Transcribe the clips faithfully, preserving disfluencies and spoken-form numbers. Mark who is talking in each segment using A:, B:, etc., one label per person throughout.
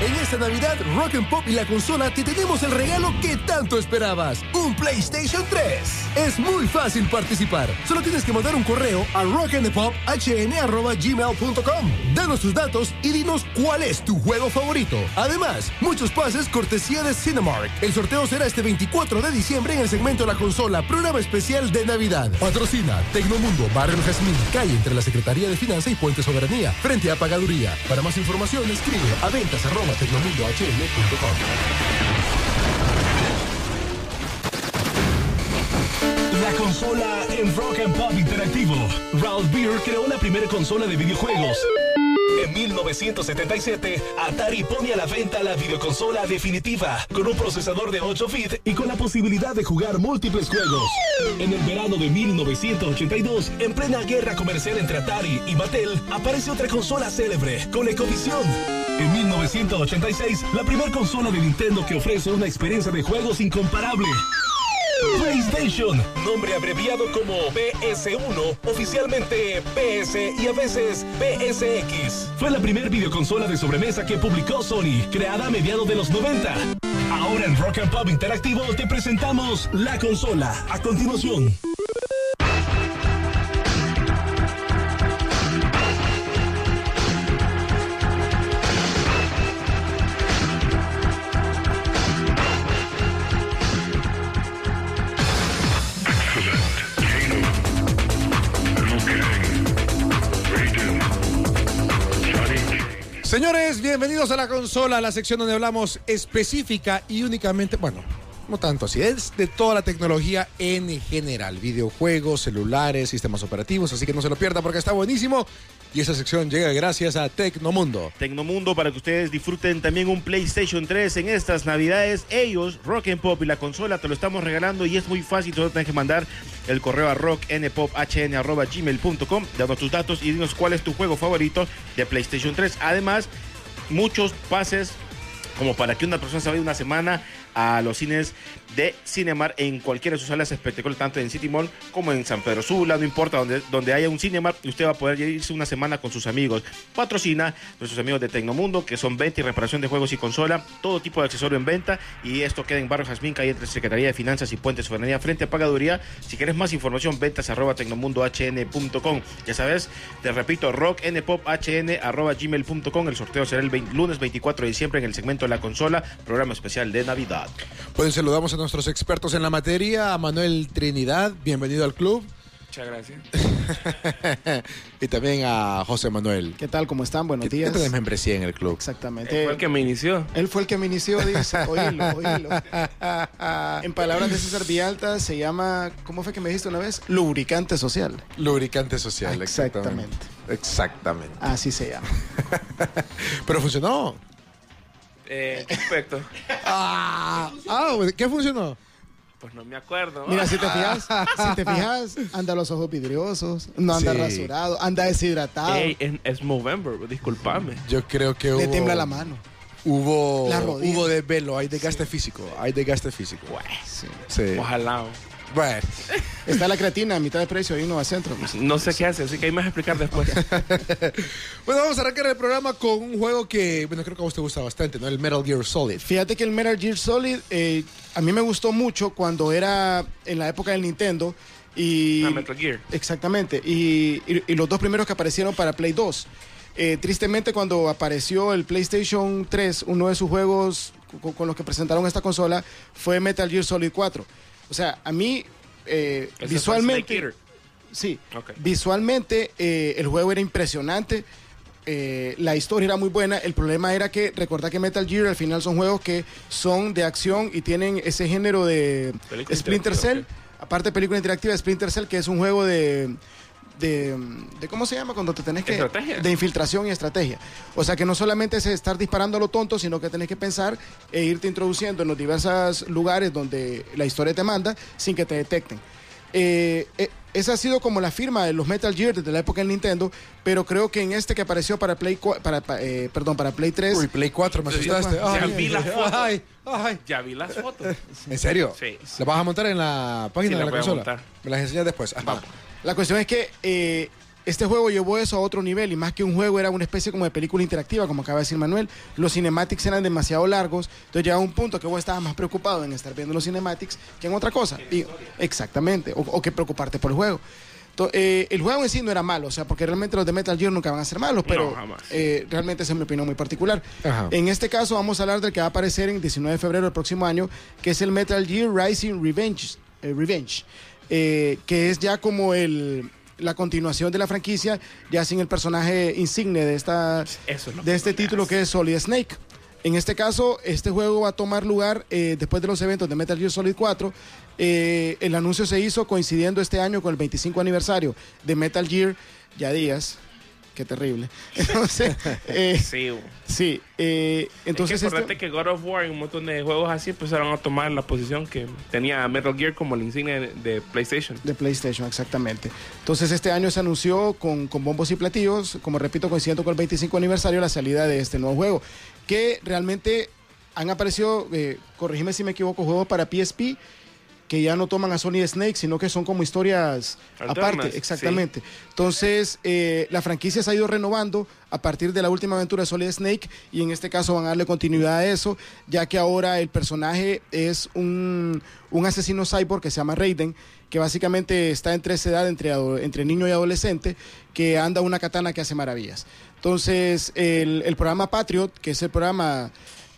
A: En esta Navidad, Rock and Pop y la consola te tenemos el regalo que tanto esperabas, un PlayStation tres. Es muy fácil participar. Solo tienes que mandar un correo a rock and pop h n arroba gmail punto com. Danos tus datos y dinos cuál es tu juego favorito. Además, muchos pases cortesía de Cinemark. El sorteo será este veinticuatro de diciembre en el segmento La Consola, programa especial de Navidad. Patrocina Tecnomundo, Barrio Jazmín, calle entre la Secretaría de Finanzas y Puente Soberanía, frente a Pagaduría. Para más información, escribe a ventas arroba tecnomundo h m punto com.
B: La consola en Rock and Pop Interactivo. Ralph Beer creó la primera consola de videojuegos. En mil novecientos setenta y siete, Atari pone a la venta la videoconsola definitiva, con un procesador de ocho bits y con la posibilidad de jugar múltiples juegos. En el verano de mil novecientos ochenta y dos, en plena guerra comercial entre Atari y Mattel, aparece otra consola célebre, ColecoVision. En mil novecientos ochenta y seis, la primera consola de Nintendo que ofrece una experiencia de juegos incomparable. PlayStation, nombre abreviado como P S uno, oficialmente P S y a veces P S X. Fue la primera videoconsola de sobremesa que publicó Sony, creada a mediados de los noventa. Ahora en Rock and Pop Interactivo te presentamos la consola. A continuación.
C: Señores, bienvenidos a La Consola, la sección donde hablamos específica y únicamente, bueno, no tanto así, es de toda la tecnología en general, videojuegos, celulares, sistemas operativos, así que no se lo pierda porque está buenísimo. Y esa sección llega gracias a Tecnomundo.
D: Tecnomundo, para que ustedes disfruten también un PlayStation tres en estas Navidades. Ellos, Rock and Pop y la consola, te lo estamos regalando y es muy fácil. Solo tienes que mandar el correo a rock n pop h n arroba gmail punto com, danos tus datos y dinos cuál es tu juego favorito de PlayStation tres. Además, muchos pases como para que una persona se vaya una semana a los cines de Cinemark en cualquiera de sus salas espectaculares, tanto en City Mall como en San Pedro Sula, no importa donde, donde haya un Cinemark, usted va a poder irse una semana con sus amigos. Patrocina nuestros amigos de Tecnomundo, que son venta y reparación de juegos y consola, todo tipo de accesorio en venta, y esto queda en Barrio Jazmín, calle entre Secretaría de Finanzas y Puente Soberanía, frente a Pagaduría. Si quieres más información, ventas arroba tecnomundo h n punto com. Ya sabes, te repito, rock n pop h n arroba gmail punto com. El sorteo será el veinte, lunes veinticuatro de diciembre en el segmento de La Consola, programa especial de Navidad.
C: Pues saludamos a nuestros expertos en la materia, a Manuel Trinidad, bienvenido al club.
E: Muchas gracias.
C: Y también a José Manuel.
F: ¿Qué tal? ¿Cómo están? Buenos días.
C: ¿Qué tenés membresía en el club?
F: Exactamente.
E: Él fue el que me inició.
F: Él fue el que me inició, dice. Oílo, oílo. En palabras de César Villalta se llama, ¿cómo fue que me dijiste una vez? Lubricante social.
C: Lubricante social,
F: exactamente.
C: Exactamente. Exactamente.
F: Así se llama.
C: Pero funcionó.
E: Eh, ¿Qué aspecto?
C: Ah, ah, ¿qué funcionó?
E: Pues no me acuerdo.
F: Mira, si te fijas, si te fijas, anda los ojos vidriosos, no anda sí. rasurado, anda deshidratado.
E: Ey, es, es Movember, discúlpame.
C: Yo creo que hubo...
F: Le tiembla la mano.
C: Hubo, hubo desvelo, hay desgaste sí. físico, hay desgaste físico.
E: Bueno,
C: sí. Sí.
E: Ojalá.
C: Bueno.
F: Está la creatina a mitad de precio ahí en Nueva Centro. Pues.
E: No sé qué hace, así que hay más a explicar después.
C: Bueno, vamos a arrancar el programa con un juego que, bueno, creo que a vos te gusta bastante, ¿no? El Metal Gear Solid.
F: Fíjate que el Metal Gear Solid eh, a mí me gustó mucho cuando era en la época del Nintendo. Y,
E: ah, Metal Gear.
F: Exactamente. Y, y, y los dos primeros que aparecieron para Play dos. Eh, tristemente, cuando apareció el PlayStation tres, uno de sus juegos con, con los que presentaron esta consola fue Metal Gear Solid cuatro. O sea, a mí eh, visualmente, sí, okay. visualmente eh, el juego era impresionante, eh, la historia era muy buena. El problema era que recordá que Metal Gear al final son juegos que son de acción y tienen ese género de película Splinter Cell, okay. aparte de película interactiva, Splinter Cell, que es un juego de De, de cómo se llama cuando te tenés que
E: ¿Estrategia?
F: De infiltración y estrategia. O sea que no solamente es estar disparando a lo tonto, sino que tenés que pensar e irte introduciendo en los diversos lugares donde la historia te manda sin que te detecten. Eh, eh, esa ha sido como la firma de los Metal Gear desde la época del Nintendo, pero creo que en este que apareció para Play para, eh, perdón, para Play tres.
C: Uy, Play cuatro, me asustaste.
E: Ya ay, vi las fotos.
C: Ay, ay.
E: Ya vi las fotos.
C: ¿En serio?
E: Sí.
C: ¿La vas a montar en la página
E: sí,
C: de la,
E: la
C: consola?
E: Montar.
C: Me las enseñas después. Ajá.
F: La cuestión es que eh, este juego llevó eso a otro nivel y más que un juego era una especie como de película interactiva, como acaba de decir Manuel. Los cinematics eran demasiado largos, entonces llegaba un punto que vos estabas más preocupado en estar viendo los cinematics que en otra cosa. Y, exactamente, o, o que preocuparte por el juego. Entonces, eh, el juego en sí no era malo, o sea, porque realmente los de Metal Gear nunca van a ser malos, pero
E: No,
F: eh, realmente esa es mi opinión muy particular.
C: Ajá.
F: En este caso vamos a hablar del que va a aparecer en diecinueve de febrero del próximo año, que es el Metal Gear Rising Revenge, eh, Revenge eh, que es ya como el... la continuación de la franquicia, ya sin el personaje insigne de esta
E: Eso es lo
F: de
E: que
F: este
E: no me
F: título
E: hace.
F: que es Solid Snake. En este caso, este juego va a tomar lugar eh, después de los eventos de Metal Gear Solid cuatro. Eh, el anuncio se hizo coincidiendo este año con el veinticinco aniversario de Metal Gear. Ya días, qué terrible. Entonces, eh,
E: Sí, bo.
F: sí, eh, entonces
E: es que acordate
F: este-
E: que God of War y un montón de juegos así empezaron a tomar la posición que tenía Metal Gear como la insignia de, de PlayStation.
F: de PlayStation, exactamente. Entonces este año se anunció con, con bombos y platillos, como repito, coincidiendo con el veinticinco aniversario, la salida de este nuevo juego, que realmente han aparecido, eh, corrígeme si me equivoco, juegos para P S P que ya no toman a Solid Snake, sino que son como historias
E: Alternas,
F: aparte, exactamente. Entonces, eh, la franquicia se ha ido renovando a partir de la última aventura de Solid Snake y en este caso van a darle continuidad a eso, ya que ahora el personaje es un, un asesino cyborg que se llama Raiden, que básicamente está entre esa edad, entre, ado- entre niño y adolescente, que anda una katana que hace maravillas. Entonces, el, el programa Patriot, que es el programa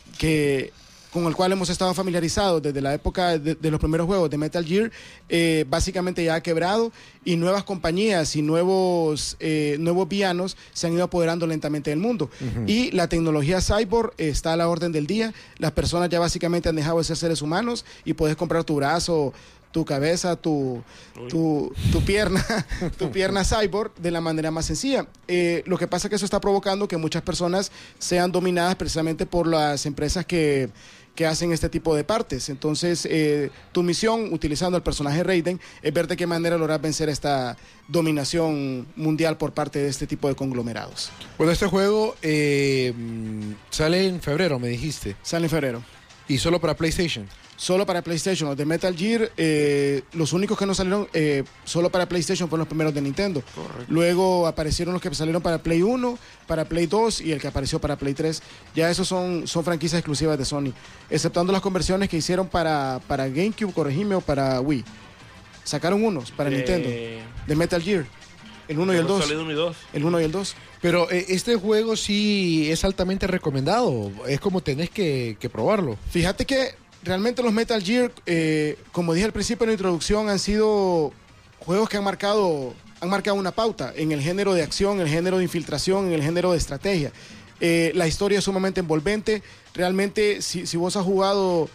F: que con el cual hemos estado familiarizados desde la época de, de los primeros juegos de Metal Gear, eh, básicamente ya ha quebrado y nuevas compañías y nuevos, eh, nuevos villanos se han ido apoderando lentamente del mundo. Uh-huh. Y la tecnología cyborg está a la orden del día. Las personas ya básicamente han dejado de ser seres humanos y puedes comprar tu brazo, tu cabeza, tu, tu, tu pierna, tu pierna cyborg de la manera más sencilla. Eh, lo que pasa es que eso está provocando que muchas personas sean dominadas precisamente por las empresas que, que hacen este tipo de partes. Entonces, eh, tu misión, utilizando al personaje Raiden, es ver de qué manera lograr vencer esta dominación mundial por parte de este tipo de conglomerados.
C: Bueno, este juego eh, sale en febrero, me dijiste.
F: Sale en febrero.
C: Y solo para PlayStation.
F: Solo para PlayStation. Los de Metal Gear, eh, los únicos que no salieron eh, solo para PlayStation fueron los primeros de Nintendo. Correcto. Luego aparecieron los que salieron para Play uno, para Play dos y el que apareció para Play tres. Ya esos son, son franquicias exclusivas de Sony, exceptuando las conversiones que hicieron para, para GameCube, corregime, o para Wii. Sacaron unos para
E: Eh,
F: Nintendo, de Metal Gear. El uno y el dos.
E: Solid uno y dos.
F: El uno y el dos.
C: Pero eh, este juego sí es altamente recomendado. Es como tenés que, que probarlo.
F: Fíjate que realmente los Metal Gear, eh, como dije al principio en la introducción, han sido juegos que han marcado, han marcado una pauta en el género de acción, en el género de infiltración, en el género de estrategia. Eh, la historia es sumamente envolvente. Realmente, si, si vos has jugado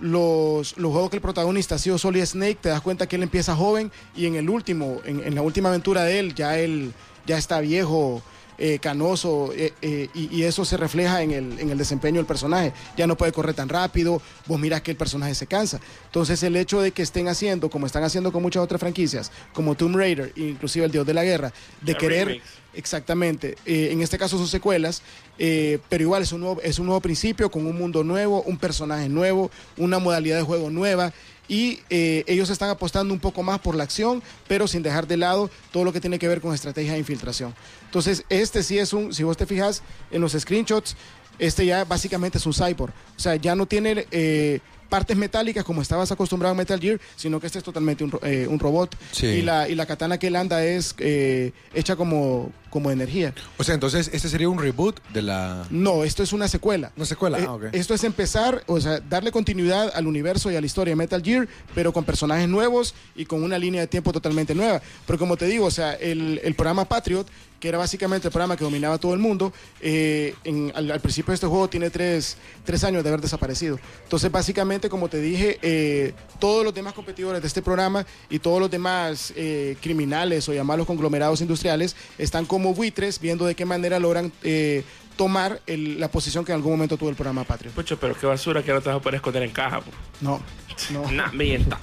F: los, los juegos que el protagonista ha sido Solid Snake, te das cuenta que él empieza joven y en el último, en, en la última aventura de él, ya él ya está viejo, Eh, canoso, eh, eh, y, y eso se refleja en el, en el desempeño del personaje. Ya no puede correr tan rápido, vos mirás que el personaje se cansa. Entonces el hecho de que estén haciendo, como están haciendo con muchas otras franquicias, como Tomb Raider, inclusive el Dios de la Guerra, de
E: La
F: querer,
E: remix.
F: exactamente, eh, en este caso son secuelas, eh, pero igual es un, nuevo, es un nuevo principio, con un mundo nuevo, un personaje nuevo, una modalidad de juego nueva. Y eh, ellos están apostando un poco más por la acción, pero sin dejar de lado todo lo que tiene que ver con estrategia de infiltración. Entonces, este sí es un, si vos te fijas en los screenshots, este ya básicamente es un cyborg. O sea, ya no tiene eh, partes metálicas como estabas acostumbrado en Metal Gear, sino que este es totalmente un, eh, un robot.
C: Sí.
F: Y, la, y la katana que él anda es eh, hecha como, como de energía.
C: O sea, entonces este sería un reboot de la...
F: No, esto es una secuela.
C: Una secuela,
F: Eh,
C: ah, ok.
F: Esto es empezar, o sea, darle continuidad al universo y a la historia de Metal Gear, pero con personajes nuevos y con una línea de tiempo totalmente nueva. Pero como te digo, o sea, el, el programa Patriot, que era básicamente el programa que dominaba todo el mundo, eh, en, al, al principio de este juego tiene tres, tres años de haber desaparecido. Entonces, básicamente, como te dije, eh, todos los demás competidores de este programa y todos los demás eh, criminales o llamarlos conglomerados industriales están como buitres viendo de qué manera logran eh, tomar el, la posición que en algún momento tuvo el programa Patriot.
E: Pucho, pero qué basura que no te vas a poder esconder en caja. Po.
F: No, no.
E: Nah, mientas.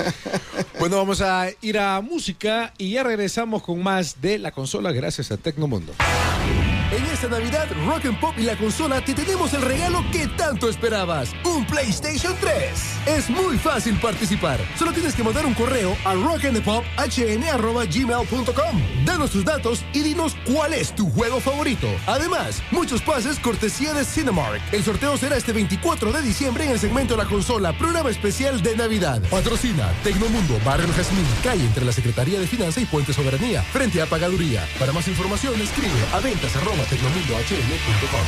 C: Bueno, vamos a ir a música y ya regresamos con más de la consola gracias a Tecnomundo.
A: En esta Navidad, Rock and Pop y la consola te tenemos el regalo que tanto esperabas, un PlayStation tres. Es muy fácil participar. Solo tienes que mandar un correo a rock and pop h n arroba gmail punto com. Danos tus datos y dinos cuál es tu juego favorito. Además, muchos pases cortesía de Cinemark. El sorteo será este veinticuatro de diciembre en el segmento La Consola, programa especial de Navidad. Patrocina Tecnomundo, Barrio El Jazmín, calle entre la Secretaría de Finanza y Puente Soberanía, frente a Pagaduría. Para más información, escribe a ventas arroba tecnomundo h n punto com.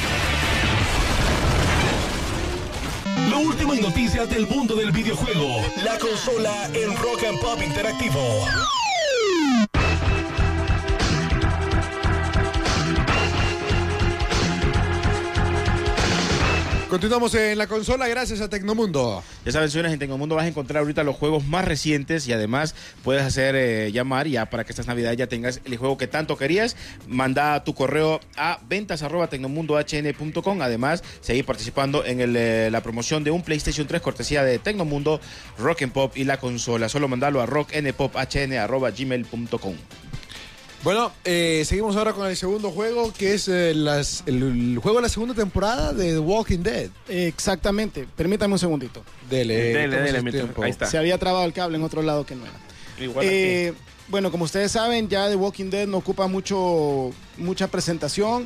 B: Lo último en noticias del mundo del videojuego. La consola en Rock and Pop Interactivo.
C: Continuamos en la consola gracias a Tecnomundo.
D: Ya saben, señores, en Tecnomundo vas a encontrar ahorita los juegos más recientes y además puedes hacer eh, llamar ya para que estas navidades ya tengas el juego que tanto querías. Manda tu correo a ventas arroba tecnomundo h n punto com. Además, seguir participando en el, eh, la promoción de un PlayStation tres cortesía de Tecnomundo, Rock and Pop y la consola. Solo mandalo a rocknpophn arroba gmail punto com.
C: Bueno, eh, seguimos ahora con el segundo juego, que es eh, las, el, el juego de la segunda temporada de The Walking Dead.
F: Exactamente. Permítame un segundito.
C: Dele,
E: Dele, dele,
C: su
E: mientras-
C: tiempo.
E: ahí está.
F: Se había trabado el cable en otro lado que no era.
E: Igual
F: Eh,
E: aquí.
F: bueno, como ustedes saben, ya The Walking Dead no ocupa mucho, mucha presentación.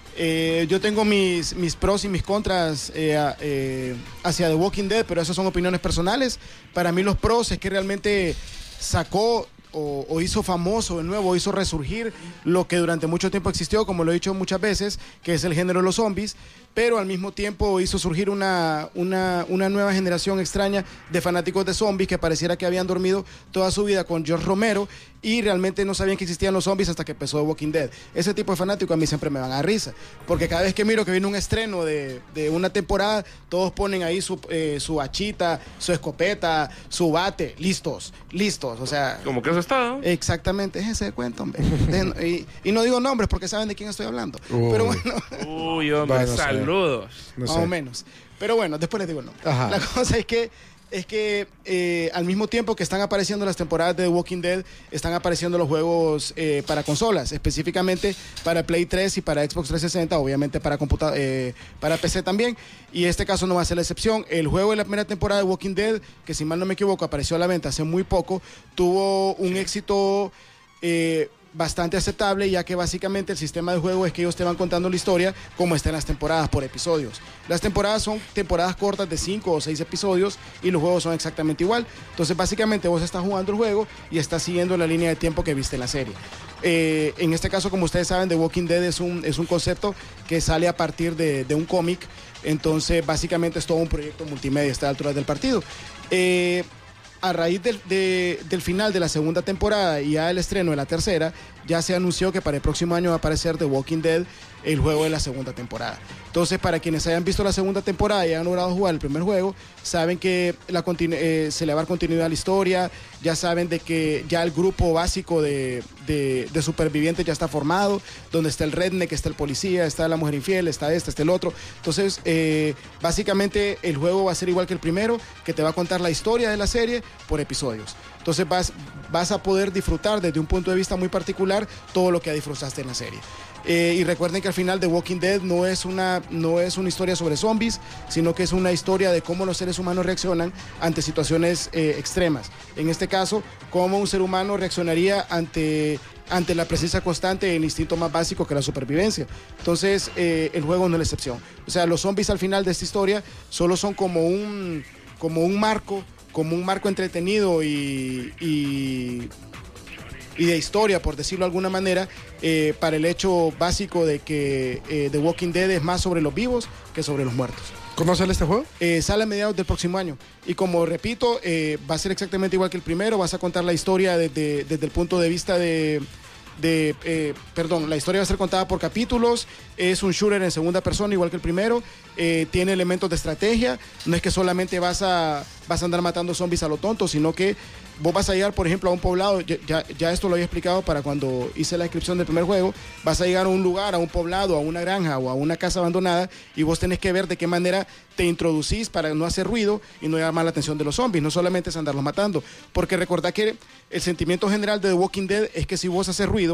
F: Eh, yo tengo mis, mis pros y mis contras eh, a- eh, hacia The Walking Dead, pero esas son opiniones personales. Para mí los pros es que realmente sacó o, o hizo famoso de nuevo, hizo resurgir lo que durante mucho tiempo existió, como lo he dicho muchas veces, que es el género de los zombies, pero al mismo tiempo hizo surgir una, una, una nueva generación extraña de fanáticos de zombies que pareciera que habían dormido toda su vida con George Romero y realmente no sabían que existían los zombies hasta que empezó The Walking Dead. Ese tipo de fanáticos a mí siempre me van a dar risa, porque cada vez que miro que viene un estreno de, de una temporada, todos ponen ahí su, eh, su hachita, su escopeta, su bate, listos, listos, o sea...
E: Como que eso es todo.
F: Exactamente, es ese cuento, hombre. Dejen- y, y no digo nombres porque saben de quién estoy hablando.
C: Uy.
F: Pero bueno,
E: Uy, hombre,
C: Bueno, no sé.
E: saludos.
C: No
F: más
C: sé.
F: o menos. Pero bueno, después les digo el nombre.
C: Ajá.
F: La cosa es que es que eh, al mismo tiempo que están apareciendo las temporadas de The Walking Dead, están apareciendo los juegos eh, para consolas, específicamente para Play tres y para Xbox trescientos sesenta, obviamente para computa eh, para P C también, y este caso no va a ser la excepción. El juego de la primera temporada de Walking Dead, que si mal no me equivoco apareció a la venta hace muy poco, tuvo un éxito eh, bastante aceptable, ya que básicamente el sistema de juego es que ellos te van contando la historia como está en las temporadas por episodios. Las temporadas son temporadas cortas de cinco o seis episodios y los juegos son exactamente igual. Entonces básicamente vos estás jugando el juego y estás siguiendo la línea de tiempo que viste en la serie. Eh, en este caso, como ustedes saben, The Walking Dead es un, es un concepto que sale a partir de, de un cómic. Entonces básicamente es todo un proyecto multimedia a esta altura del partido. Eh, A raíz del, de- del final de la segunda temporada y ya el estreno de la tercera, ya se anunció que para el próximo año va a aparecer The Walking Dead, el juego de la segunda temporada. Entonces, para quienes hayan visto la segunda temporada y hayan logrado jugar el primer juego, saben que la continu- eh, se le va a dar continuidad a la historia, ya saben de que ya el grupo básico de, de- de supervivientes ya está formado, donde está el redneck, está el policía, está la mujer infiel, está este, está el otro. Entonces, eh, básicamente el juego va a ser igual que el primero, que te va a contar la historia de la serie por episodios. Entonces vas, vas a poder disfrutar desde un punto de vista muy particular todo lo que disfrutaste en la serie. Eh, y recuerden que al final The Walking Dead no es, una, no es una historia sobre zombies, sino que es una historia de cómo los seres humanos reaccionan ante situaciones eh, extremas. En este caso, cómo un ser humano reaccionaría ante, ante la presencia constante del instinto más básico que la supervivencia. Entonces, eh, el juego no es la excepción. O sea, los zombies al final de esta historia solo son como un, como un marco, como un marco entretenido y... y y de historia, por decirlo de alguna manera, eh, para el hecho básico de que eh, The Walking Dead es más sobre los vivos que sobre los muertos.
C: ¿Conoces este juego?
F: Eh, sale a mediados del próximo año. Y como repito, eh, va a ser exactamente igual que el primero. Vas a contar la historia desde, desde el punto de vista de... de eh, perdón, la historia va a ser contada por capítulos. Es un shooter en segunda persona, igual que el primero. Eh, tiene elementos de estrategia. No es que solamente vas a, vas a andar matando zombies a lo tonto, sino que vos vas a llegar, por ejemplo, a un poblado. Ya, ya, ya esto lo había explicado para cuando hice la descripción del primer juego. Vas a llegar a un lugar, a un poblado, a una granja o a una casa abandonada, y vos tenés que ver de qué manera te introducís para no hacer ruido y no llamar la atención de los zombies. No solamente es andarlos matando, porque recordá que el sentimiento general de The Walking Dead es que si vos haces ruido,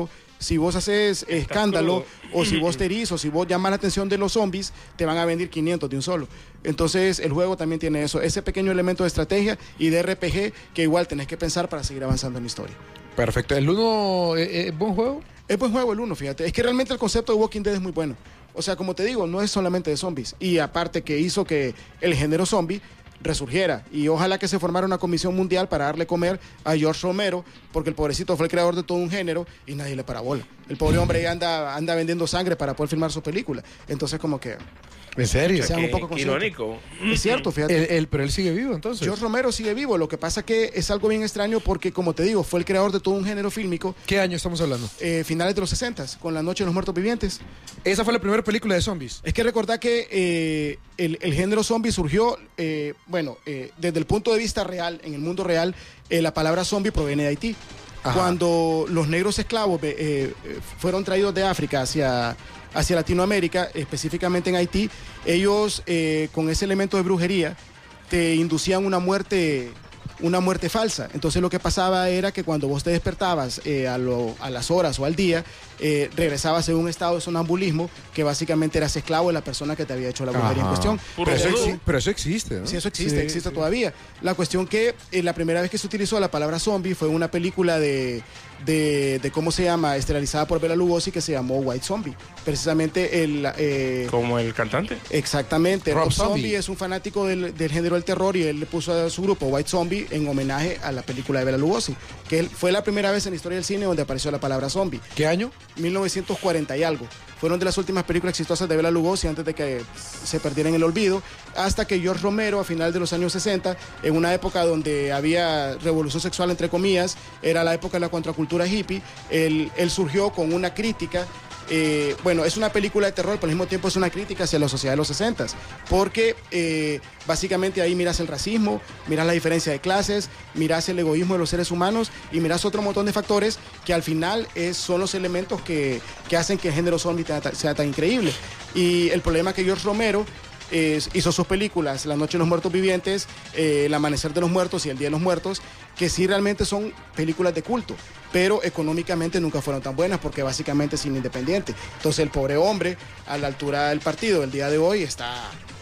F: si vos haces escándalo, o si vos te herís, o si vos llamas la atención de los zombies, te van a vender quinientos de un solo. Entonces, el juego también tiene eso, ese pequeño elemento de estrategia y de R P G que igual tenés que pensar para seguir avanzando en la historia.
C: Perfecto. ¿El uno es buen juego?
F: Es buen juego el uno, fíjate. Es que realmente el concepto de Walking Dead es muy bueno. O sea, como te digo, no es solamente de zombies. Y aparte que hizo que el género zombie resurgiera. Y ojalá que se formara una comisión mundial para darle comer a George Romero, porque el pobrecito fue el creador de todo un género y nadie le para bola. El pobre hombre anda, anda vendiendo sangre para poder filmar su película. Entonces, como que...
C: ¿En serio?
F: Sean un poco
E: Qué
F: conscientes.
E: irónico.
F: Es cierto, fíjate.
C: Él, él- pero él sigue vivo, entonces.
F: George Romero sigue vivo. Lo que pasa que es algo bien extraño porque, como te digo, fue el creador de todo un género fílmico,
C: ¿Qué año estamos hablando?
F: eh, finales de los sesenta, con La Noche de los Muertos Vivientes.
C: Esa fue la primera película de zombies.
F: Es que recordar que eh, el, el género zombie surgió, eh, bueno, eh, desde el punto de vista real, en el mundo real, eh, la palabra zombie proviene de Haití.
C: Ajá.
F: Cuando los negros esclavos eh, eh, fueron traídos de África hacia, hacia Latinoamérica, específicamente en Haití, ellos eh, con ese elemento de brujería te inducían una muerte, una muerte falsa. Entonces lo que pasaba era que cuando vos te despertabas eh, a, lo- a las horas o al día, eh, regresabas en un estado de sonambulismo que básicamente eras esclavo de la persona que te había hecho la brujería en
C: Ajá.
F: cuestión.
E: Puro
C: Pero eso,
E: vudú.
C: exi- pero eso existe, ¿no?
F: Sí, eso existe,
C: Sí,
F: existe
C: sí.
F: todavía. La cuestión que eh, la primera vez que se utilizó la palabra zombie fue en una película de, de, de ¿cómo se llama? Estelarizada por Bela Lugosi que se llamó White Zombie. Precisamente el... eh,
E: Como el cantante.
F: Exactamente,
C: Rob
F: Rob
C: Zombie.
F: Zombie es un fanático del, del género del terror y él le puso a su grupo White Zombie en homenaje a la película de Bela Lugosi, que él- fue la primera vez en la historia del cine donde apareció la palabra zombie.
C: ¿Qué año?
F: mil novecientos cuarenta y algo. Fueron de las últimas películas exitosas de Bela Lugosi antes de que se perdiera en el olvido, hasta que George Romero a final de los años sesenta, en una época donde había revolución sexual entre comillas, era la época de la contracultura hippie, él, él surgió con una crítica. Eh, bueno, es una película de terror, pero al mismo tiempo es una crítica hacia la sociedad de los sesenta, porque eh, básicamente ahí miras el racismo, miras la diferencia de clases, miras el egoísmo de los seres humanos y miras otro montón de factores que al final es, son los elementos que, que hacen que el género zombie sea, ta- sea tan increíble. Y el problema es que George Romero eh, hizo sus películas, La Noche de los Muertos Vivientes, eh, El Amanecer de los Muertos y El Día de los Muertos, que sí realmente son películas de culto, pero económicamente nunca fueron tan buenas porque básicamente es independiente. Entonces el pobre hombre, a la altura del partido, el día de hoy, está...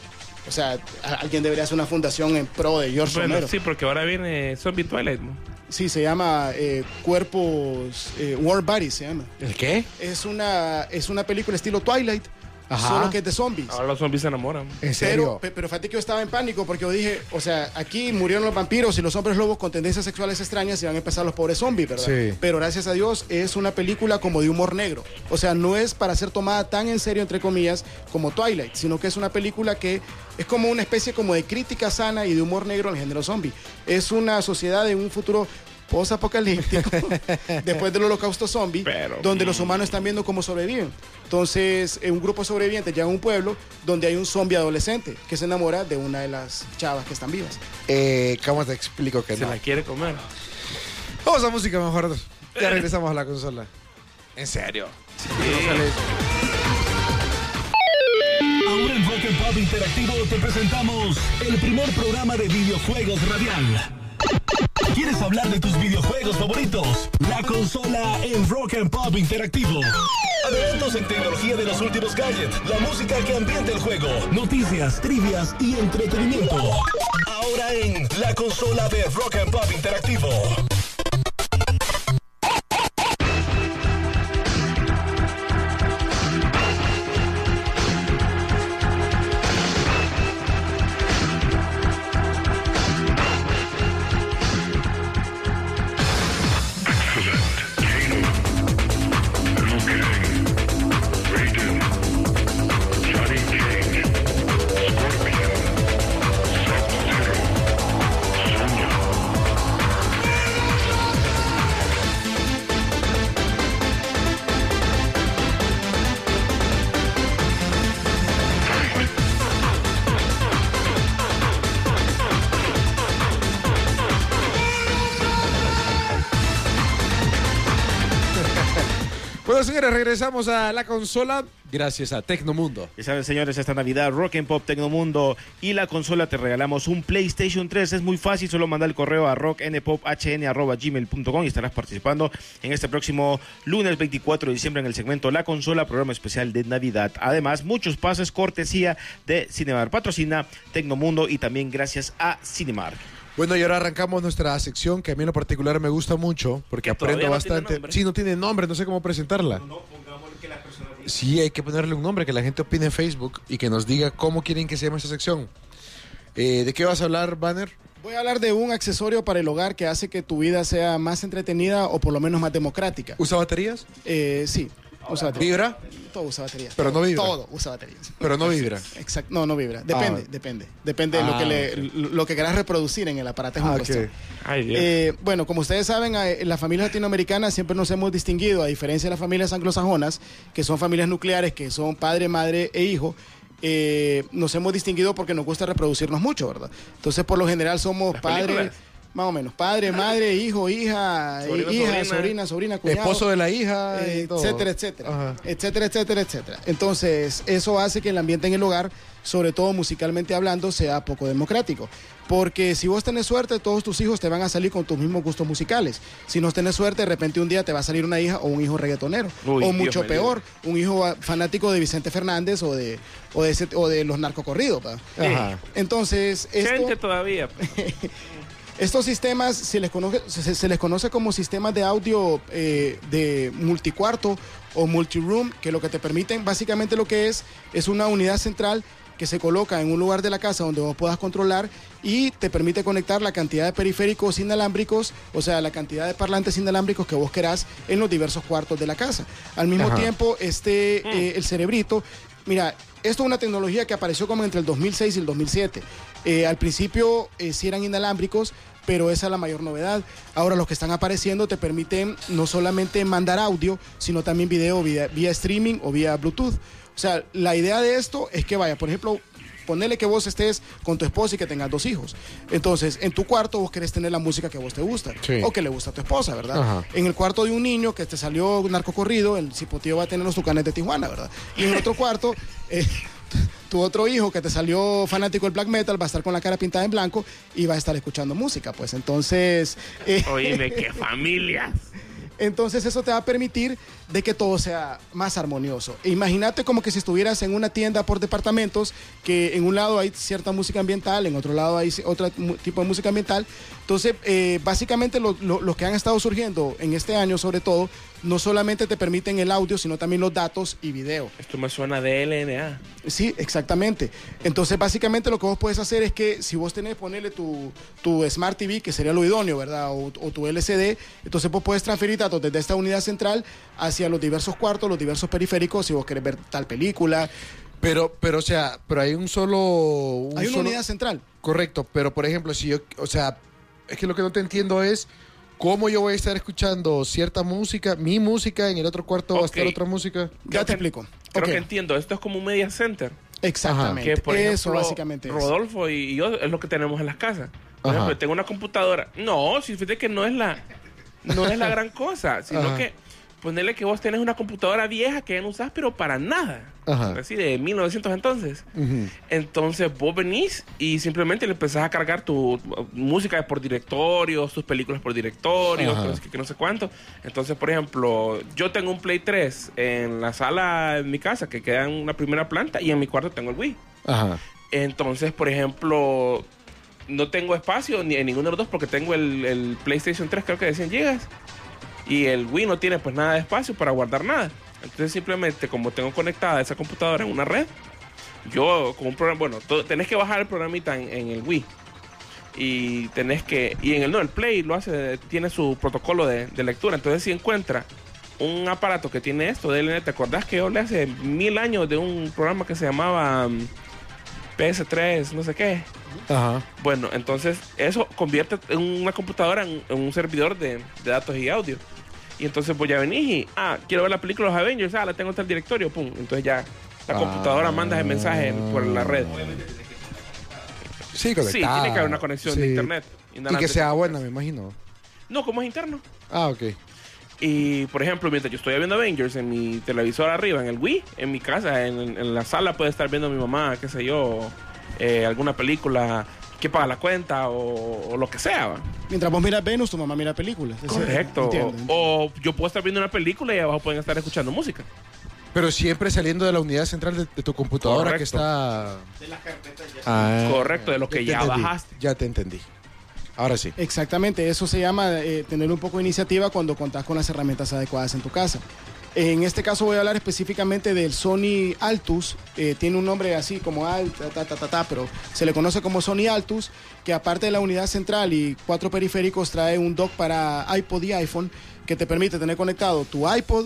F: O sea, a- alguien debería hacer una fundación en pro de George
E: Bueno,
F: Romero.
E: sí, porque ahora viene Zombie Twilight, ¿no?
F: Sí, se llama eh, Cuerpos... Eh, War Bodies se llama.
C: ¿El qué?
F: Es una, es una película estilo Twilight,
C: Ajá.
F: solo que es de zombies.
E: Ahora los zombies se enamoran.
C: ¿En
F: Pero,
C: serio?
F: pe- pero fíjate que yo estaba en pánico porque yo dije, o sea, aquí murieron los vampiros y los hombres lobos con tendencias sexuales extrañas y van a empezar los pobres zombies, ¿verdad?
C: Sí.
F: Pero gracias a Dios es una película como de humor negro. O sea, no es para ser tomada tan en serio, entre comillas, como Twilight, sino que es una película que es como una especie como de crítica sana y de humor negro al género zombie. Es una sociedad en un futuro post-apocalíptico, después del holocausto zombie,
E: Pero,
F: donde
E: mm.
F: los humanos están viendo cómo sobreviven. Entonces, eh, un grupo de sobrevivientes llega a un pueblo donde hay un zombie adolescente que se enamora de una de las chavas que están vivas.
C: Eh, ¿Cómo te explico que
E: Se
C: no?
E: la quiere comer.
C: Vamos a música mejor. Ya regresamos a la consola. ¿En serio?
B: Ahora en Rock and Pop Interactivo te presentamos el primer programa de videojuegos radial. ¿Quieres hablar de tus videojuegos favoritos? La consola en Rock and Pop Interactivo. Adelantos en tecnología de los últimos gadgets, la música que ambienta el juego, noticias, trivias y entretenimiento. Ahora en la consola de Rock and Pop Interactivo.
C: Bueno, señores, regresamos a la consola gracias a Tecnomundo.
D: Ya saben, señores, esta Navidad Rock and Pop Tecnomundo y la consola te regalamos un PlayStation tres. Es muy fácil, solo manda el correo a rock n pop h n arroba gmail punto com y estarás participando en este próximo lunes veinticuatro de diciembre en el segmento La Consola, programa especial de Navidad. Además, muchos pases cortesía de Cinemark. Patrocina Tecnomundo y también gracias a Cinemark.
C: Bueno, y ahora arrancamos nuestra sección que a mí en lo particular me gusta mucho porque aprendo
E: no
C: bastante. Sí, no tiene nombre, no sé cómo presentarla.
D: No, pongámosle que la persona...
C: Sí, hay que ponerle un nombre, que la gente opine en Facebook y que nos diga cómo quieren que se llame esta sección. Eh, ¿De qué vas a hablar, Banner?
F: Voy a hablar de un accesorio para el hogar que hace que tu vida sea más entretenida o por lo menos más democrática.
C: ¿Usa baterías?
F: Eh, sí, usa baterías.
C: ¿Vibra?
F: Todo usa baterías.
C: Pero no vibra.
F: Todo usa baterías.
C: Pero no vibra.
F: Exacto. No, no vibra. Depende,
C: Ah.
F: depende. Depende de
C: Ah,
F: lo que le,
C: ok.
F: lo que quieras reproducir en el aparato en
C: Ah,
F: cuestión.
C: ok.
E: Ay, Dios.
F: Eh, bueno, como ustedes saben, eh, en las familias latinoamericanas siempre nos hemos distinguido, a diferencia de las familias anglosajonas, que son familias nucleares, que son padre, madre e hijo. Eh, nos hemos distinguido porque nos gusta reproducirnos mucho, ¿verdad? Entonces, por lo general somos
E: Las
F: padre,
E: películas.
F: más o menos, padre, madre, hijo, hija,
E: Sobrino,
F: hija,
E: sobrina.
F: sobrina, sobrina, cuñado.
C: Esposo de la hija,
F: Eh,
C: y todo.
F: etcétera, etcétera,
C: Ajá.
F: etcétera, etcétera, etcétera. Entonces, eso hace que el ambiente en el hogar, sobre todo musicalmente hablando, sea poco democrático. Porque si vos tenés suerte, todos tus hijos te van a salir con tus mismos gustos musicales. Si no tenés suerte, de repente un día te va a salir una hija o un hijo reggaetonero.
E: Uy,
F: o
E: Dios
F: mucho
E: me
F: peor, un hijo ah, fanático de Vicente Fernández o de, o de, ese- o de los narcocorridos. ¿va?
C: Ajá.
F: Entonces, esto...
E: Gente todavía.
F: Estos sistemas se les conoce, se, se les conoce como sistemas de audio eh, de multicuarto o multiroom, que lo que te permiten, básicamente lo que es, es una unidad central que se coloca en un lugar de la casa donde vos puedas controlar y te permite conectar la cantidad de periféricos inalámbricos, o sea, la cantidad de parlantes inalámbricos que vos querás en los diversos cuartos de la casa. Al mismo
C: Ajá.
F: tiempo, este, eh, el cerebrito, mira, esto es una tecnología que apareció como entre el dos mil seis y el dos mil siete. Eh, al principio eh, sí eran inalámbricos, pero esa es la mayor novedad. Ahora los que están apareciendo te permiten no solamente mandar audio, sino también video vía, vía streaming o vía Bluetooth. O sea, la idea de esto es que vaya, por ejemplo, ponele que vos estés con tu esposa y que tengas dos hijos. Entonces, en tu cuarto vos querés tener la música que a vos te gusta
C: Sí.
F: o que le gusta a tu esposa, ¿verdad?
C: Ajá.
F: En el cuarto de un niño que te salió narcocorrido, el cipotío va a tener los tucanes de Tijuana, ¿verdad? Y en el otro cuarto, eh, tu otro hijo que te salió fanático del black metal va a estar con la cara pintada en blanco y va a estar escuchando música, pues entonces... eh,
E: Oíme, qué familias.
F: Entonces eso te va a permitir de que todo sea más armonioso. E imagínate como que si estuvieras en una tienda por departamentos, que en un lado hay cierta música ambiental, en otro lado hay otro mu- tipo de música ambiental. Entonces, eh, básicamente lo- lo- los que han estado surgiendo en este año, sobre todo, no solamente te permiten el audio, sino también los datos y video.
E: Esto me suena de L N A.
F: Sí, exactamente. Entonces, básicamente lo que vos puedes hacer es que si vos tenés, ponerle tu, tu Smart T V, que sería lo idóneo, ¿verdad? O, o tu L C D, entonces vos puedes transferir datos desde esta unidad central hacia los diversos cuartos, los diversos periféricos, si vos querés ver tal película.
C: Pero, pero, o sea, pero hay un solo... un
F: Hay una
C: solo-
F: unidad central.
C: Correcto, pero por ejemplo, si yo, o sea, es que lo que no te entiendo es cómo yo voy a estar escuchando cierta música, mi música, en el otro cuarto va a estar
E: Ok.
C: otra música.
F: Ya
E: Creo
F: te
E: que-
F: explico.
E: Creo
F: Ok.
E: que entiendo. Esto es como un media center.
F: Exactamente.
E: Que por
F: Eso
E: ejemplo,
F: básicamente es.
E: Rodolfo y y yo es lo que tenemos en las casas. Por
C: Ajá.
E: ejemplo, tengo una computadora. No, si fíjate que no es la no es la gran cosa, sino
C: Ajá.
E: que ponerle que vos tenés una computadora vieja que ya no usás, pero para nada.
C: Ajá.
E: Así de mil novecientos entonces.
C: Ujú.
E: Entonces vos venís y simplemente le empezás a cargar tu uh, música por directorios, tus películas por directorios,
C: Ajá.
E: que no, sé qué, que no sé cuánto. Entonces, por ejemplo, yo tengo un Play tres en la sala de mi casa que queda en una primera planta y en mi cuarto tengo el Wii.
C: Ajá.
E: Entonces, por ejemplo, no tengo espacio ni en ninguno de los dos porque tengo el, el PlayStation tres, creo que de cien gigas. Y el Wii no tiene pues nada de espacio para guardar nada. Entonces simplemente como tengo conectada esa computadora en una red, yo con un programa, bueno, todo- tenés que bajar el programita en, en el Wii. Y tenés que, y en el no, el Play lo hace, tiene su protocolo de, de lectura. Entonces si encuentra un aparato que tiene esto de L N, ¿te acordás que yo hablé hace mil años de un programa que se llamaba um, P S tres, no sé qué?
C: Ajá.
E: Bueno, entonces eso convierte en una computadora en, en un servidor de, de datos y audio. Y entonces pues ya venís y, ah, quiero ver la película de los Avengers, ah, la tengo en tal directorio, pum. Entonces ya la computadora
C: Ah.
E: manda el mensaje por la red.
C: Sí,
E: Sí,
C: conectada.
E: tiene que haber una conexión de
C: Sí.
E: internet.
C: Y que sea buena, me imagino.
E: No, como es interno.
C: Ah, ok.
E: Y, por ejemplo, mientras yo estoy viendo Avengers en mi televisor arriba, en el Wii, en mi casa, en, en la sala puede estar viendo mi mamá, qué sé yo, eh, alguna película que paga la cuenta o, o lo que sea. ¿va?
F: Mientras vos miras Venus, tu mamá mira películas.
E: Correcto.
F: Entiendo,
E: o,
F: entiendo.
E: o yo puedo estar viendo una película y abajo pueden estar escuchando música.
C: Pero siempre saliendo de la unidad central de, de tu computadora.
E: Correcto.
C: que está...
D: De las carpetas ya.
C: Ah,
E: Correcto, de lo que
C: te
E: ya
C: entendí,
E: bajaste.
C: Ya te entendí. Ahora sí.
F: Exactamente, eso se llama eh, tener un poco de iniciativa cuando contás con las herramientas adecuadas en tu casa. En este caso voy a hablar específicamente del Sony Altus, eh, tiene un nombre así como Alt, ta, ta, ta, ta, ta, pero se le conoce como Sony Altus, que aparte de la unidad central y cuatro periféricos trae un dock para iPod y iPhone que te permite tener conectado tu iPod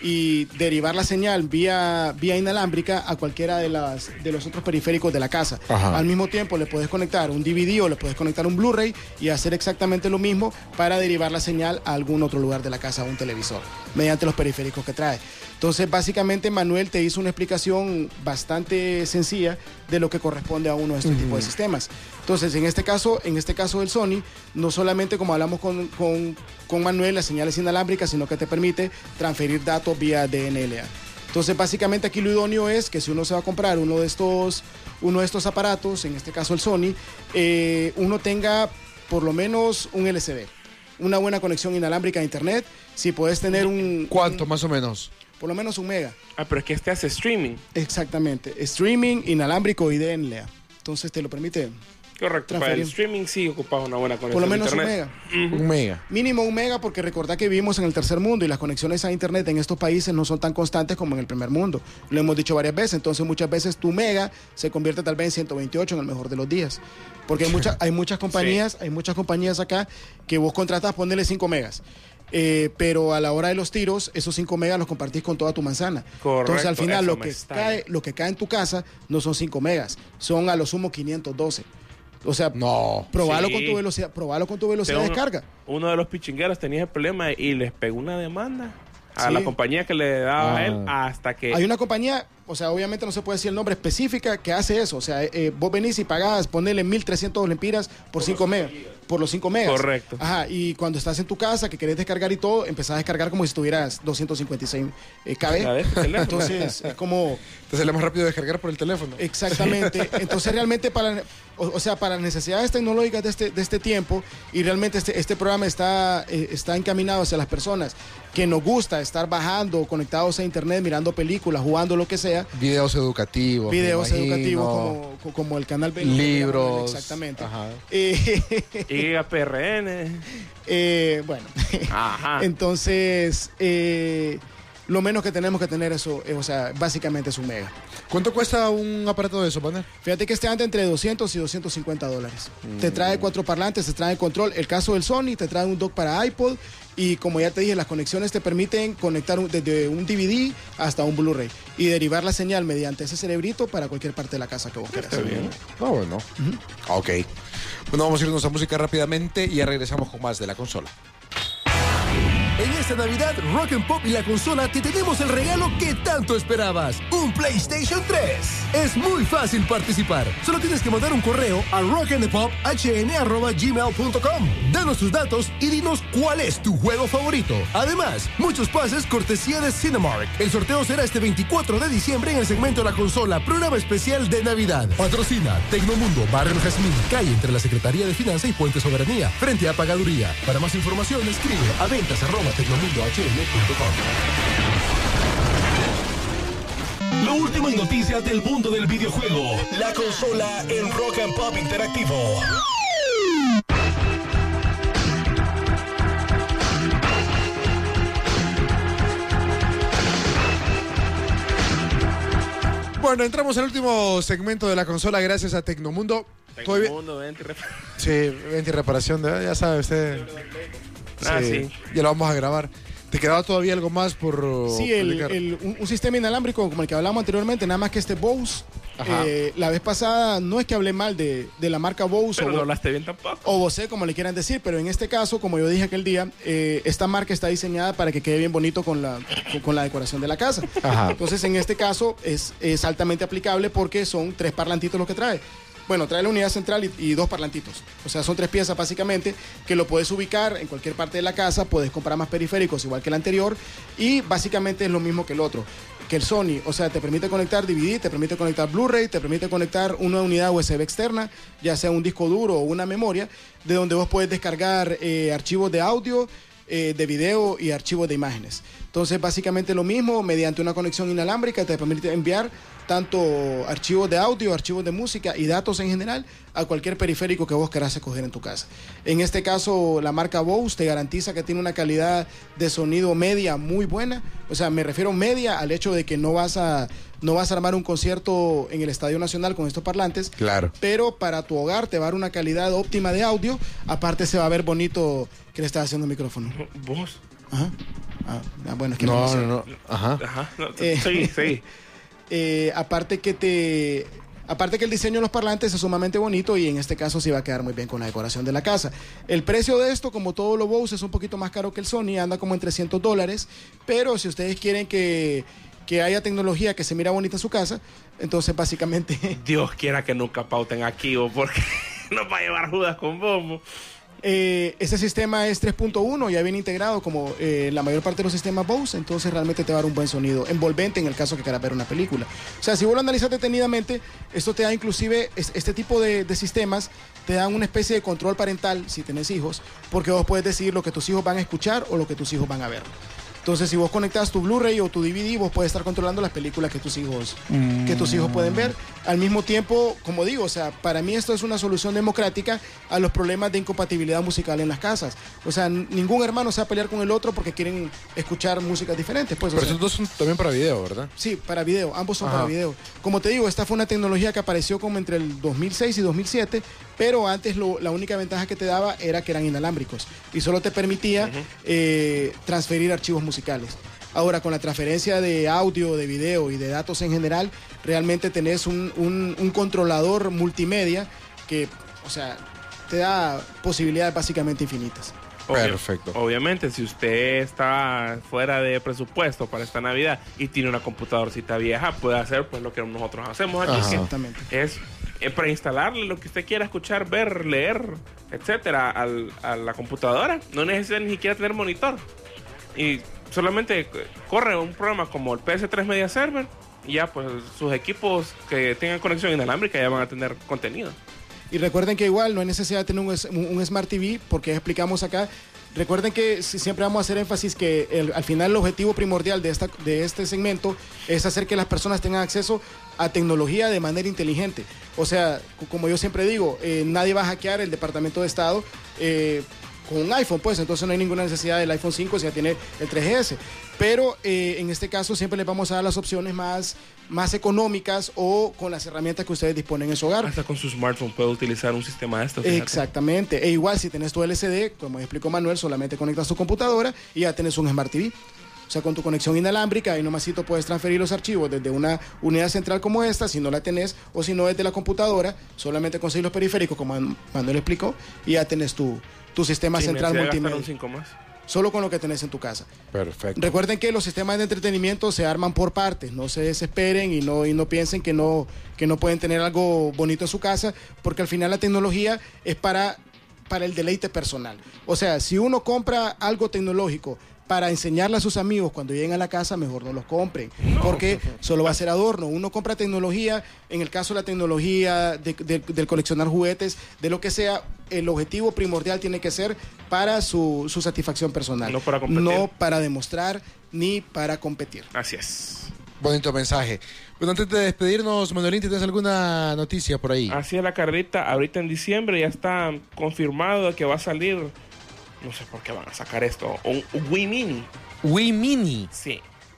F: y derivar la señal vía, vía inalámbrica a cualquiera de, las, de los otros periféricos de la casa.
C: Ajá.
F: Al mismo tiempo le puedes conectar un D V D o le puedes conectar un Blu-ray y hacer exactamente lo mismo para derivar la señal a algún otro lugar de la casa, a un televisor, mediante los periféricos que trae. Entonces, básicamente, Manuel te hizo una explicación bastante sencilla de lo que corresponde a uno de estos uh-huh. tipos de sistemas. Entonces, en este caso, en este caso del Sony, no solamente como hablamos con, con, con Manuel, la señal es inalámbrica, sino que te permite transferir datos vía D N L A. Entonces, básicamente aquí lo idóneo es que si uno se va a comprar uno de estos, uno de estos aparatos, en este caso el Sony, eh, uno tenga por lo menos un L C D, una buena conexión inalámbrica a internet. Si puedes tener un...
C: ¿Cuánto
F: un,
C: más o menos?
F: Por lo menos un mega.
E: Ah, pero es que este hace streaming.
F: Exactamente. Streaming, inalámbrico y D N L A. Entonces te lo permite.
E: Correcto. Para el streaming sí ocupas una buena conexión.
F: Por lo menos
E: a
F: un
E: internet.
F: mega.
C: Uh-huh. Un mega.
F: Mínimo un mega, porque recordad que vivimos en el tercer mundo y las conexiones a internet en estos países no son tan constantes como en el primer mundo. Lo hemos dicho varias veces. Entonces muchas veces tu mega se convierte tal vez en ciento veintiocho en el mejor de los días. Porque hay, mucha, hay muchas compañías, sí. hay muchas compañías acá que vos contratas ponerle cinco megas. Eh, pero a la hora de los tiros, esos cinco megas los compartís con toda tu manzana.
E: Correcto,
F: entonces al final lo que,
E: está
F: cae, lo que cae en tu casa no son cinco megas, son a lo sumo quinientos doce. O sea,
C: no,
F: probalo
E: sí.
F: con tu velocidad, probalo con tu velocidad de
E: uno,
F: descarga.
E: Uno de los pichingueros tenía el problema y les pegó una demanda a
F: Sí.
E: la compañía que le daba
C: Ah.
E: a él hasta que...
F: Hay una compañía, o sea, obviamente no se puede decir el nombre específica, que hace eso. O sea, eh, vos venís y pagás, ponele mil trescientos lempiras por cinco megas. Por los cinco megas.
E: Correcto.
F: Ajá, y cuando estás en tu casa, que querés descargar y todo, empezás a descargar como si tuvieras doscientos cincuenta y seis eh,
E: La
F: K
E: de este
F: B.
E: teléfono.
F: Entonces, es como...
C: Te sale más rápido descargar por el teléfono.
F: Exactamente. Entonces, realmente, para, o, o sea, para las necesidades tecnológicas de este, de este tiempo, y realmente este, este programa está, eh, está encaminado hacia las personas que nos gusta estar bajando, conectados a internet, mirando películas, jugando lo que sea.
C: Videos educativos. me
F: Videos
C: imagino.
F: educativos como, como el canal Venus.
C: Libros.
F: Exactamente.
C: Ajá.
F: Eh,
E: Y a P R N.
F: eh, bueno.
E: Ajá.
F: Entonces, eh, lo menos que tenemos que tener eso, eh, o sea, básicamente es un mega.
C: ¿Cuánto cuesta un aparato de eso, panel?
F: Fíjate que este anda entre doscientos y doscientos cincuenta dólares. Mm. Te trae cuatro parlantes, te trae control. El caso del Sony, te trae un dock para iPod. Y como ya te dije, las conexiones te permiten conectar un, desde un D V D hasta un Blu-ray. Y derivar la señal mediante ese cerebrito para cualquier parte de la casa que vos quieras.
C: Está bien. Ah, bueno. Uh-huh. Ok. Bueno, vamos a irnos a música rápidamente y ya regresamos con más de la consola.
A: En esta Navidad, Rock and Pop y la consola te tenemos el regalo que tanto esperabas, un PlayStation tres. Es muy fácil participar. Solo tienes que mandar un correo a rock and pop h n arroba gmail punto com. Danos tus datos y dinos cuál es tu juego favorito. Además, muchos pases cortesía de Cinemark. El sorteo será este veinticuatro de diciembre en el segmento La Consola, programa especial de Navidad. Patrocina Tecnomundo, Barrio Jazmín, calle entre la Secretaría de Finanzas y Puente Soberanía, frente a Pagaduría. Para más información, escribe a ventas arroba tecnomundo h n punto com.
B: Lo último en noticias del mundo del videojuego. La consola en Rock and Pop Interactivo.
C: Bueno, entramos al último segmento de la consola gracias a Tecnomundo.
E: Tecnomundo, vente.
C: Sí, venta y reparación, de, ya sabe usted.
E: Ah, sí.
C: Ya lo vamos a grabar. ¿Te quedaba todavía algo más por
F: Sí, el,
C: publicar?
F: el, un, un sistema inalámbrico como el que hablamos anteriormente, nada más que este Bose. Eh, la vez pasada no es que hablé mal de, de la marca Bose
E: Pero
F: o,
E: no hablaste bien tampoco.
F: o Bose, como le quieran decir, pero en este caso, como yo dije aquel día, eh, esta marca está diseñada para que quede bien bonito con la, con, con la decoración de la casa.
C: Ajá.
F: Entonces, en este caso es, es altamente aplicable porque son tres parlantitos los que trae. Bueno, trae la unidad central y, y dos parlantitos. O sea, son tres piezas básicamente que lo puedes ubicar en cualquier parte de la casa, puedes comprar más periféricos igual que el anterior y básicamente es lo mismo que el otro, que el Sony. O sea, te permite conectar D V D, te permite conectar Blu-ray, te permite conectar una unidad U S B externa, ya sea un disco duro o una memoria, de donde vos puedes descargar eh, archivos de audio, eh, de video y archivos de imágenes. Entonces, básicamente lo mismo, mediante una conexión inalámbrica te permite enviar tanto archivos de audio, archivos de música y datos en general a cualquier periférico que vos querás escoger en tu casa. En este caso, la marca Bose te garantiza que tiene una calidad de sonido media muy buena. O sea, me refiero media al hecho de que no vas a, no vas a armar un concierto en el Estadio Nacional con estos parlantes.
C: Claro.
F: Pero para tu hogar te va a dar una calidad óptima de audio. Aparte se va a ver bonito que le estás haciendo el micrófono.
E: ¿Vos?
F: Ajá. Ah, bueno, es que
C: No,
F: no,
C: no, no. Ajá.
E: Ajá. No,
F: Eh.
E: sí, sí.
F: Eh, aparte que te aparte que el diseño de los parlantes es sumamente bonito y en este caso sí va a quedar muy bien con la decoración de la casa. El precio de esto, como todo lo Bose, es un poquito más caro que el Sony, anda como en trescientos dólares, pero si ustedes quieren que, que haya tecnología que se mira bonita en su casa, entonces básicamente
E: Dios quiera que nunca pauten aquí o porque nos va a llevar Judas con bombo.
F: Eh, este sistema es tres punto uno, ya viene integrado como eh, la mayor parte de los sistemas Bose, entonces realmente te va a dar un buen sonido envolvente en el caso que quieras ver una película. O sea, si vos lo analizas detenidamente, esto te da inclusive, es, este tipo de, de sistemas te dan una especie de control parental si tenés hijos, porque vos puedes decidir lo que tus hijos van a escuchar o lo que tus hijos van a ver. Entonces, si vos conectas tu Blu-ray o tu D V D, vos puedes estar controlando las películas que tus hijos, mm. que tus hijos pueden ver. Al mismo tiempo, como digo, o sea, para mí esto es una solución democrática a los problemas de incompatibilidad musical en las casas. O sea, n- ningún hermano se va a pelear con el otro porque quieren escuchar músicas diferentes. Pues, o
C: Pero
F: sea,
C: esos dos son también para video, ¿verdad?
F: sí, para video, ambos son
C: Ajá.
F: para video. Como te digo, esta fue una tecnología que apareció como entre el dos mil seis y dos mil siete, pero antes lo, la única ventaja que te daba era que eran inalámbricos y solo te permitía uh-huh. eh, transferir archivos musicales. Ahora, con la transferencia de audio, de video y de datos en general, realmente tenés un, un, un controlador multimedia que, o sea, te da posibilidades básicamente infinitas.
E: Obvio,
C: Perfecto.
E: Obviamente, si usted está fuera de presupuesto para esta Navidad y tiene una computadorcita vieja, puede hacer pues lo que nosotros hacemos aquí, que
F: Exactamente.
E: es eh, preinstalarle lo que usted quiera escuchar, ver, leer, etcétera, al, a la computadora. No necesita ni siquiera tener monitor. Y solamente corre un programa como el P S tres Media Server y ya pues sus equipos que tengan conexión inalámbrica ya van a tener contenido.
F: Y recuerden que igual no hay necesidad de tener un, un, un Smart T V, porque ya explicamos acá. Recuerden que siempre vamos a hacer énfasis que el, al final el objetivo primordial de, esta, de este segmento es hacer que las personas tengan acceso a tecnología de manera inteligente. O sea, como yo siempre digo, eh, nadie va a hackear el Departamento de Estado eh, con un iPhone, pues entonces no hay ninguna necesidad del iPhone cinco si ya tiene el tres G S. Pero eh, en este caso siempre les vamos a dar las opciones más, más económicas o con las herramientas que ustedes disponen en su hogar.
E: Hasta con su smartphone puede utilizar un sistema de estos.
F: Exactamente. E igual si tenés tu L C D, como explicó Manuel, solamente conectas tu computadora y ya tenés un Smart T V. O sea, con tu conexión inalámbrica y nomasito puedes transferir los archivos desde una unidad central como esta, si no la tenés, o si no desde la computadora, solamente conseguís los periféricos, como Manuel explicó, y ya tenés tu, tu sistema
E: sí,
F: central multimedia.
E: Un cinco más.
F: Solo con lo que tenés en tu casa.
C: Perfecto.
F: Recuerden que los sistemas de entretenimiento se arman por partes, no se desesperen y no, y no piensen que no, que no pueden tener algo bonito en su casa, porque al final la tecnología es para, para el deleite personal. O sea, si uno compra algo tecnológico para enseñarle a sus amigos cuando lleguen a la casa, mejor no los compren, no. porque solo va a ser adorno. Uno compra tecnología, en el caso de la tecnología de, de, del coleccionar juguetes, de lo que sea, el objetivo primordial tiene que ser para su, su satisfacción personal.
E: No para competir.
F: No para demostrar ni para competir.
E: Así es.
C: Bonito mensaje. Bueno, antes de despedirnos, Manuelín, ¿tienes alguna noticia por ahí?
E: Así es la carreta. Ahorita en diciembre ya está confirmado que va a salir... No sé por qué van a sacar esto. Un, un Wii Mini.
C: Wii Mini.
E: Sí.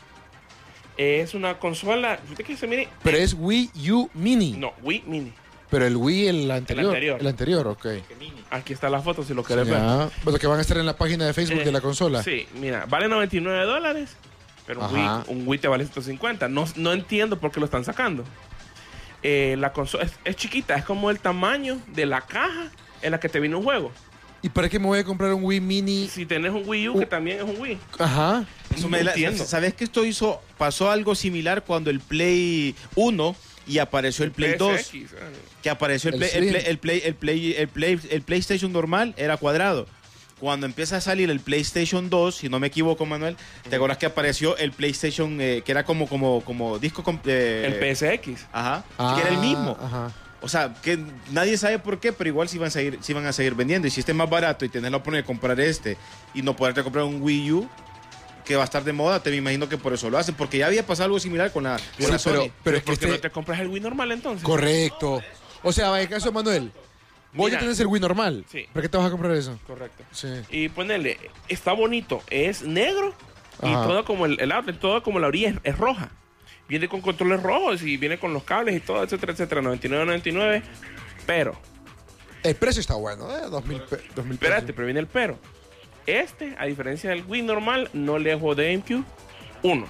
E: Es una consola. ¿Usted qué se mire?
C: Pero es Wii U Mini.
E: No, Wii Mini.
C: Pero el Wii, el anterior.
E: El anterior.
C: El anterior, ok.
E: Aquí está la foto si lo querés
C: sí,
E: ver.
C: Bueno, que van a estar en la página de Facebook
E: eh,
C: de la consola.
E: Sí, mira, vale noventa y nueve dólares. Pero un Wii, un Wii te vale ciento cincuenta. No, no entiendo por qué lo están sacando. Eh, la consola es, es chiquita, es como el tamaño de la caja en la que te viene un juego.
C: ¿Y para qué me voy a comprar un Wii Mini?
E: Si tenés un Wii U, uh, que también es un Wii.
C: Ajá.
D: Eso me la, ¿sabes que esto hizo? Pasó algo similar cuando el Play uno y apareció el Play
E: P S
D: dos.
E: X, ah,
D: Que apareció el
C: El
D: Play, el,
C: Slim.
D: Play, el, Play, el, Play, el, Play, el PlayStation normal era cuadrado. Cuando empieza a salir el PlayStation dos, si no me equivoco, Manuel, ¿te acuerdas que apareció el PlayStation eh, que era como, como, como disco? Com- eh,
E: el P S X.
D: Ajá, que era el mismo.
C: Ajá.
D: O sea, que nadie sabe por qué, pero igual sí van a seguir, sí van a seguir vendiendo. Y si este es más barato y tener la oportunidad de comprar este y no poderte comprar un Wii U, que va a estar de moda, te me imagino que por eso lo hacen. Porque ya había pasado algo similar con la, con
C: Sí,
D: la Sony.
C: pero, pero es que
E: ¿Por qué
C: este-
E: no te compras el Wii normal entonces?
C: Correcto. O sea, en el caso de Manuel, vos
E: Mira.
C: ya tenés el Wii normal.
E: Sí.
C: ¿Para qué te vas a comprar eso?
E: Correcto.
C: Sí.
E: Y ponele, está bonito, es negro y
C: Ajá.
E: todo como el, el outlet, todo como la orilla es, es roja. Viene con controles rojos y viene con los cables y todo, etcétera, etcétera, noventa y nueve noventa y nueve. Pero,
C: El precio está bueno, ¿eh? Dos mil pe- dos mil
E: espérate,
C: pesos.
E: pero viene el pero. Este, a diferencia del Wii normal, no le juego de GameCube. Uno.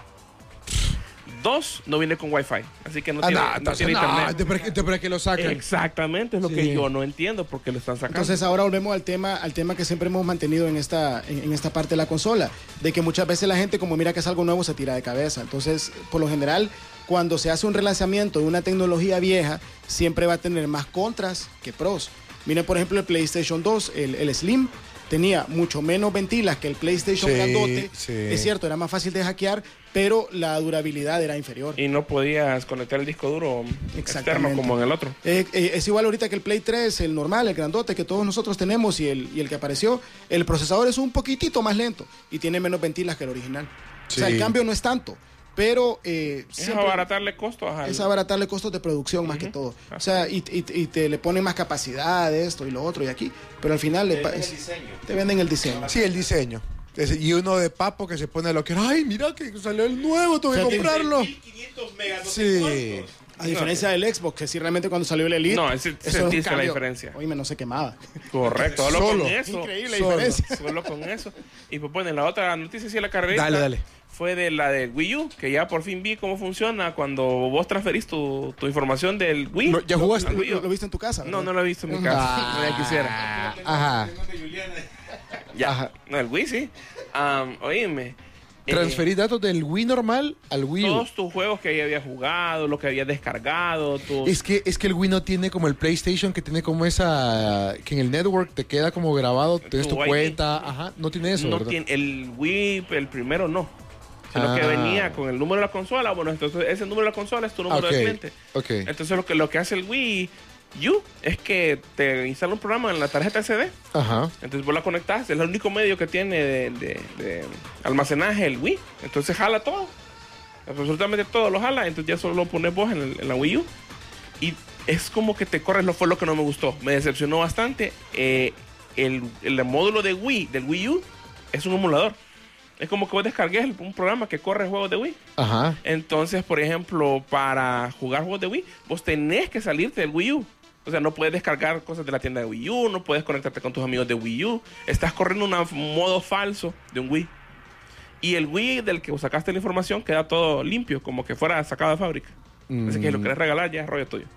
E: Dos, no viene con Wi-Fi. Así que no
C: Ah,
E: tiene,
C: no,
E: no
C: entonces,
E: tiene
C: no,
E: internet.
C: ¿de para qué- de para qué lo sacan?
E: Exactamente, es lo
C: Sí.
E: que yo no entiendo por qué lo están sacando.
F: Entonces ahora volvemos al tema, al tema que siempre hemos mantenido en esta, en, en esta parte de la consola, de que muchas veces la gente como mira que es algo nuevo se tira de cabeza. Entonces, por lo general, cuando se hace un relanzamiento de una tecnología vieja, siempre va a tener más contras que pros. Miren, por ejemplo, el PlayStation dos, el, el Slim, tenía mucho menos ventilas que el PlayStation
C: Sí,
F: grandote.
C: sí.
F: Es cierto, era más fácil de hackear, pero la durabilidad era inferior.
E: Y no podías conectar el disco duro externo
F: Exactamente.
E: como en el otro.
F: Eh, eh, es igual ahorita que el Play tres, el normal, el grandote que todos nosotros tenemos y el, y el que apareció. El procesador es un poquitito más lento y tiene menos ventilas que el original. O sea,
C: Sí.
F: el cambio no es tanto, pero eh,
E: Es
F: siempre
E: abaratarle costos al...
F: es abaratarle costos de producción más que todo. O sea, y, y- y te le ponen más capacidad de esto y lo otro y aquí, pero al final le pa- es- te venden el diseño.
C: Sí, el diseño. Ese- Y uno de papo que se pone a lo que, ay, mira que salió el nuevo, tengo que
F: O sea,
C: comprarlo.
D: mil quinientos megas, no sé
C: Sí.
D: cuántos.
F: A diferencia del Xbox, que sí realmente cuando salió el Elite,
E: No, ese-
F: eso era un
E: sentiste la
F: cambio.
E: diferencia.
F: Oíme, no se quemaba.
E: Correcto, solo,
C: Solo.
E: con eso.
F: Increíble
C: Solo.
F: diferencia.
E: Solo con eso. Y pues bueno, la otra noticia sí la carrerita.
C: Dale, dale.
E: Fue de la del Wii U, que ya por fin vi cómo funciona cuando vos transferís tu, tu información del Wii.
C: Lo- ¿ya jugaste?
E: al Wii U.
F: ¿Lo, lo viste en tu casa?
E: No,
F: ¿verdad?
E: no lo he visto en mi casa. No ya quisiera.
C: Ajá.
E: Ya.
C: Ajá.
E: No, el Wii sí. Am, oíme. eh,
C: Transferir datos del Wii normal al Wii U.
E: todos tus juegos que ya habías jugado, lo que habías descargado, tus...
C: Es que, es que el Wii no tiene como el PlayStation, que tiene como esa, que en el network te queda como grabado, tienes tu
E: Tu I D.
C: cuenta, ajá, no tiene eso,
E: no
C: ¿verdad?
E: tiene, el Wii, el primero no. Sino
C: Ah.
E: que venía con el número de la consola. Bueno, entonces ese número de la consola es tu número
C: Ok,
E: de cliente.
C: ok.
E: Entonces lo que, lo que hace el Wii U es que te instala un programa en la tarjeta S D.
C: Ajá.
E: Entonces vos la conectás. Es el único medio que tiene de, de- de almacenaje el Wii. Entonces jala todo. Absolutamente todo lo jala. Entonces ya solo lo pones vos en, el- en la Wii U. Y es como que te corres. Lo fue lo que no me gustó. Me decepcionó bastante. Eh, el, el módulo de Wii, del Wii U, es un emulador. Es como que vos descargues el- un programa que corre juegos de Wii.
C: Ajá.
E: Entonces, por ejemplo, para jugar juegos de Wii, vos tenés que salirte del Wii U. O sea, no puedes descargar cosas de la tienda de Wii U, no puedes conectarte con tus amigos de Wii U. Estás corriendo un modo falso de un Wii. Y el Wii del que sacaste la información queda todo limpio, como que fuera sacado de fábrica. Así que si lo querés regalar, ya es rollo tuyo.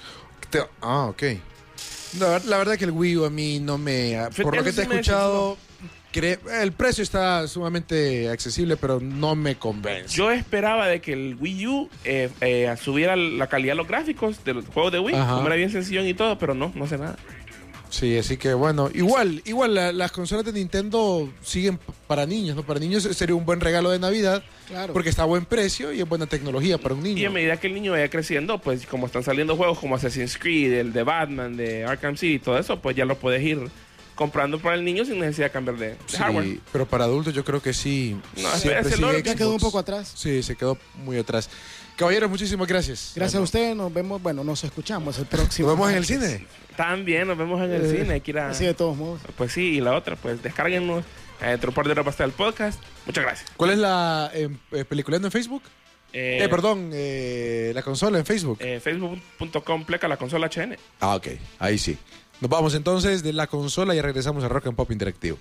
C: Te- ah, ok. La, ver- la verdad que el Wii U a mí no me... Por lo
E: eso
C: que te he
E: sí me
C: escuchado, cre- el precio está sumamente accesible, pero no me convence.
E: Yo esperaba de que el Wii U eh, eh, subiera la calidad de los gráficos de los juegos de Wii,
C: Ajá.
E: como era bien sencillo y todo, pero no, no hace nada.
C: Sí, así que bueno, igual, igual la- las consolas de Nintendo siguen p- para niños, ¿no? Para niños sería un buen regalo de Navidad,
F: Claro.
C: porque está a buen precio y es buena tecnología para un
E: Y a
C: niño.
E: medida que el niño vaya creciendo, pues como están saliendo juegos como Assassin's Creed, el de Batman, de Arkham City y todo eso, pues ya lo puedes ir comprando para el niño sin necesidad de cambiar de, de
C: Sí,
E: hardware.
C: pero para adultos yo creo que sí.
E: No,
C: siempre
E: ese
C: sigue
E: loro
F: Ya quedó un
C: Xbox.
F: poco atrás.
C: Sí, se quedó muy atrás. Caballeros, muchísimas gracias.
F: Gracias a usted, nos vemos, bueno, nos escuchamos el próximo.
C: Nos vemos en el
F: martes.
C: cine.
E: También nos vemos en el
C: Eh,
E: cine, hay que ir a...
F: Así de todos modos.
E: Pues sí, y la otra, pues descárguenos. Eh, dentro de un par de horas va a estar el podcast. Muchas gracias.
C: ¿Cuál es la eh, eh, peliculando en Facebook?
E: Eh,
C: Eh, perdón, eh, la consola en Facebook.
E: eh, Facebook punto com pleca la consola H N.
C: Ah, ok, ahí sí. Nos vamos entonces de la consola y regresamos a Rock and Pop Interactivo.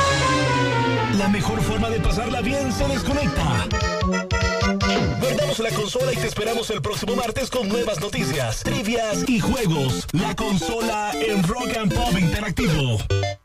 B: La mejor forma de pasarla bien se desconecta. Guardamos la consola y te esperamos el próximo martes con nuevas noticias, trivias y juegos. La consola en Rock and Pop Interactivo.